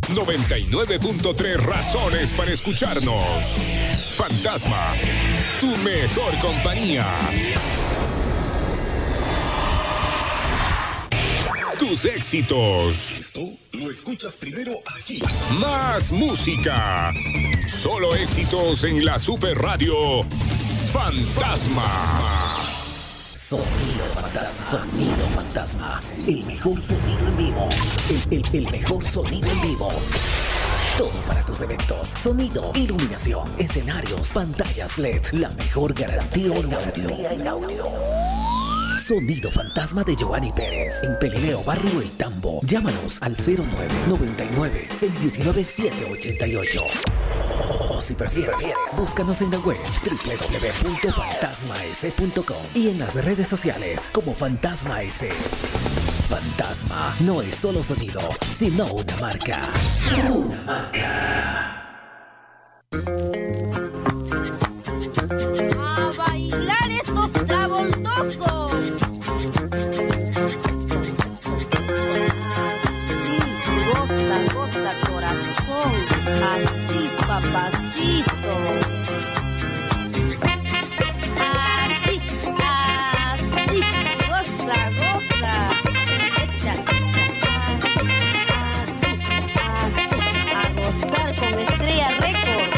99.3 razones para escucharnos. Fantasma, tu mejor compañía. Tus éxitos. Esto lo escuchas primero aquí. Más música. Solo éxitos en la Super Radio Fantasma. Sonido Fantasma. Sonido Fantasma. El mejor sonido en vivo. El mejor sonido en vivo. Todo para tus eventos. Sonido, iluminación, escenarios, pantallas LED. La mejor garantía en audio. Sonido Fantasma de Giovanni Pérez. En Pelileo, Barrio El Tambo. Llámanos al 0999-619-788. O si prefieres, búscanos en la web www.fantasmas.com y en las redes sociales como Fantasma S. Fantasma no es solo sonido, sino una marca. Una marca. ¡A bailar estos travoltocos! Así, goza corazón, así papacito. Así, goza. Echa, así, a gozar con Estrella Record.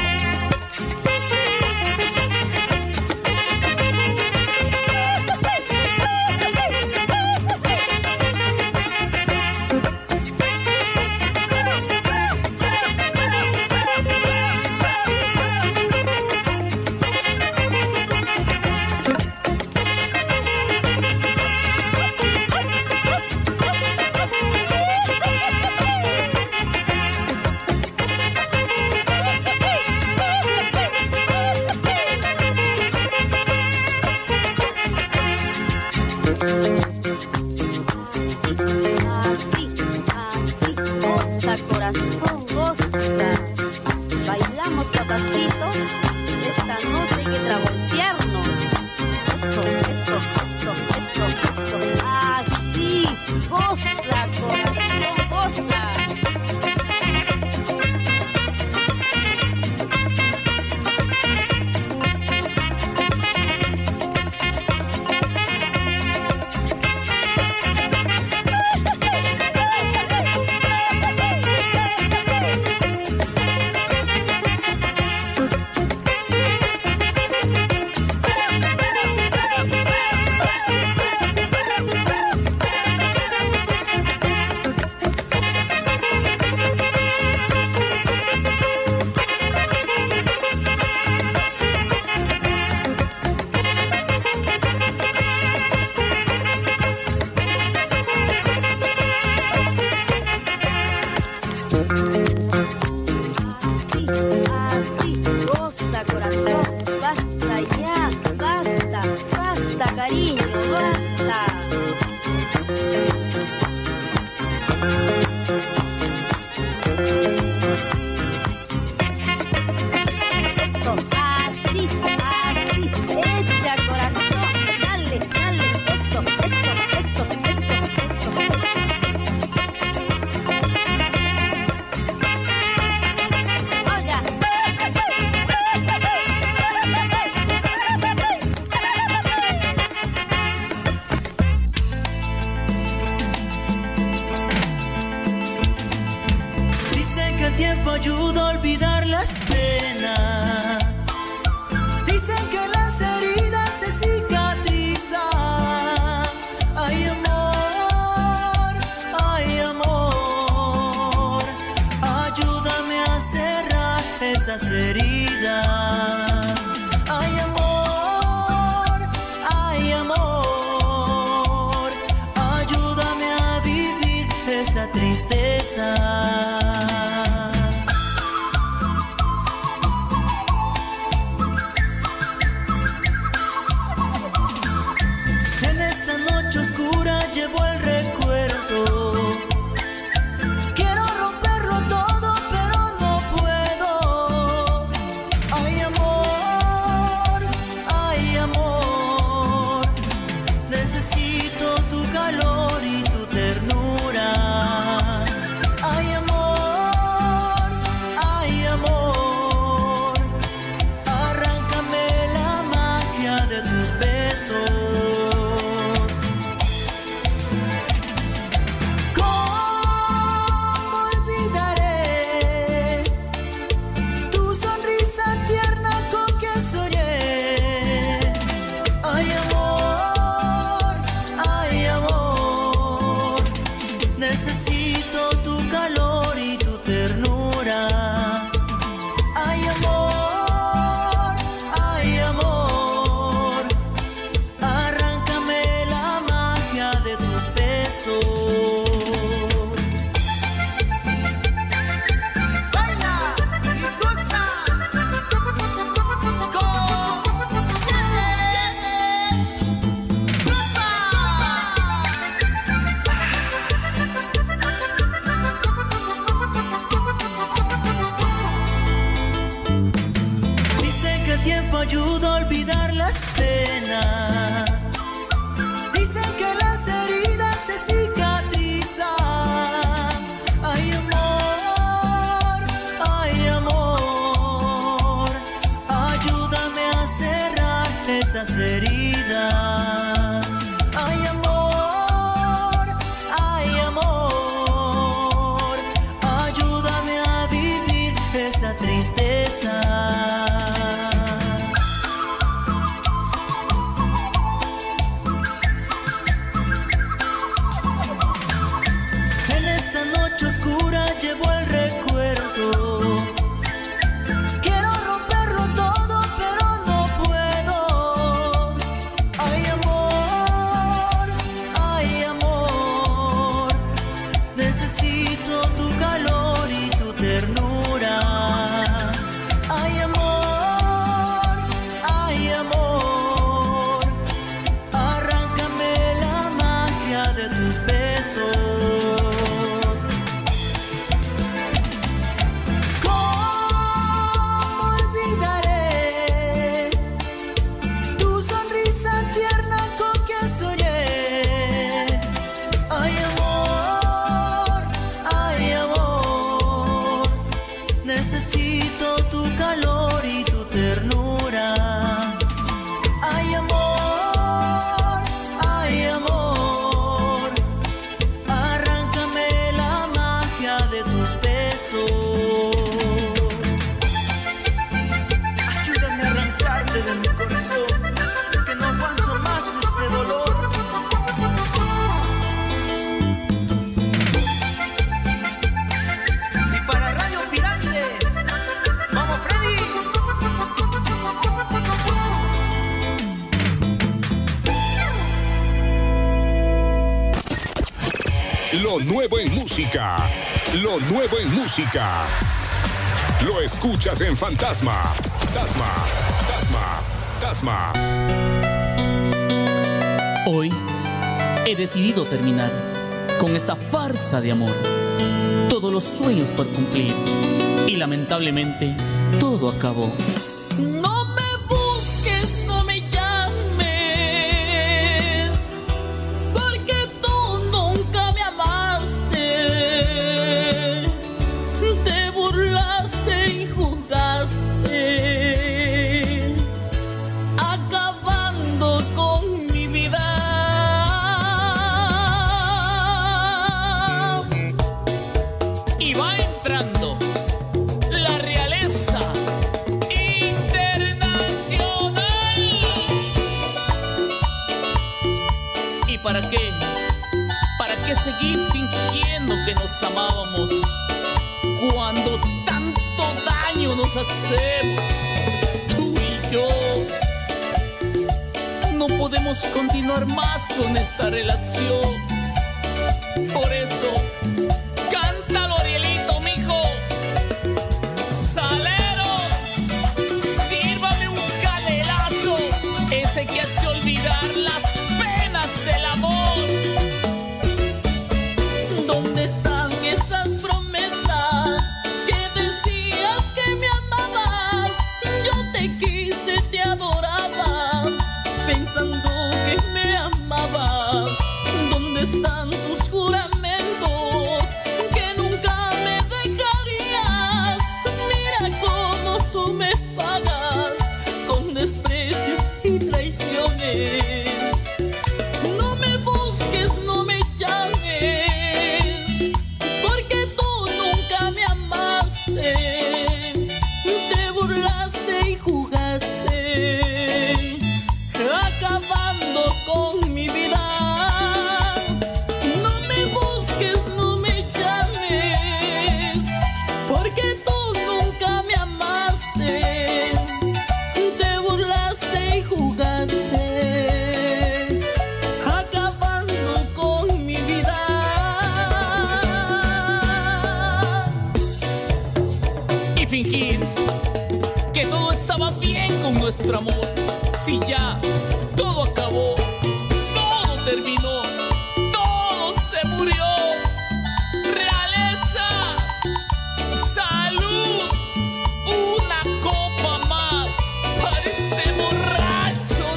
Necesito tu calor y tu ternura. Ay, amor. las penas. Dicen que las heridas se cicatrizan. Ay, amor, ayúdame a cerrar esas heridas. Ay, amor, ayúdame a vivir esta tristeza. Oscura llevo el recuerdo. Quiero romperlo todo, pero no puedo. Ay, amor, necesito tu calor y tu ternura. Ay, amor, arráncame la magia de tus besos. Necesito tu calor y tu ternura. Ay, amor, arráncame la magia de tus besos. Ayúdame a arrancarte de mi corazón, que no aguanto más este dolor. Lo nuevo en música. Lo nuevo en música. Lo escuchas en Fantasma. Fantasma. Hoy he decidido terminar con esta farsa de amor. Todos los sueños por cumplir. Y lamentablemente todo acabó. No me busques, no me llames, porque tú nunca me amaste. Te burlaste y jugaste, acabando con mi vida. Y va entrando la realeza internacional. ¿Y para qué? ¿Para qué seguir fingiendo que nos amábamos cuando tanto daño nos hacemos? Tú y yo no podemos continuar más con esta relación. Por eso, cántalo, Arielito, mijo. Saleros, sírvame un canelazo, ese que hace olvidar las penas del amor. ¿Dónde están esas promesas que decías que me amabas? Yo te quise, te adoraba, pensando que me amabas. ¿Dónde están tus juramentos que nunca me dejarías? Mira cómo tú me pagas con desprecios y traiciones. No me busques, no me llames, porque tú nunca me amaste. Te burlaste y jugaste, acabando con mi vida. No me busques, no me llames, porque tú nunca me amaste. Te burlaste y jugaste, acabando con mi vida. Y fingir que todo estaba bien con nuestro amor. Si ya todo acabó, todo terminó, todo se murió. Realeza, salud, una copa más para este borracho.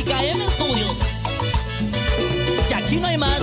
IKM Studios. Y aquí no hay más.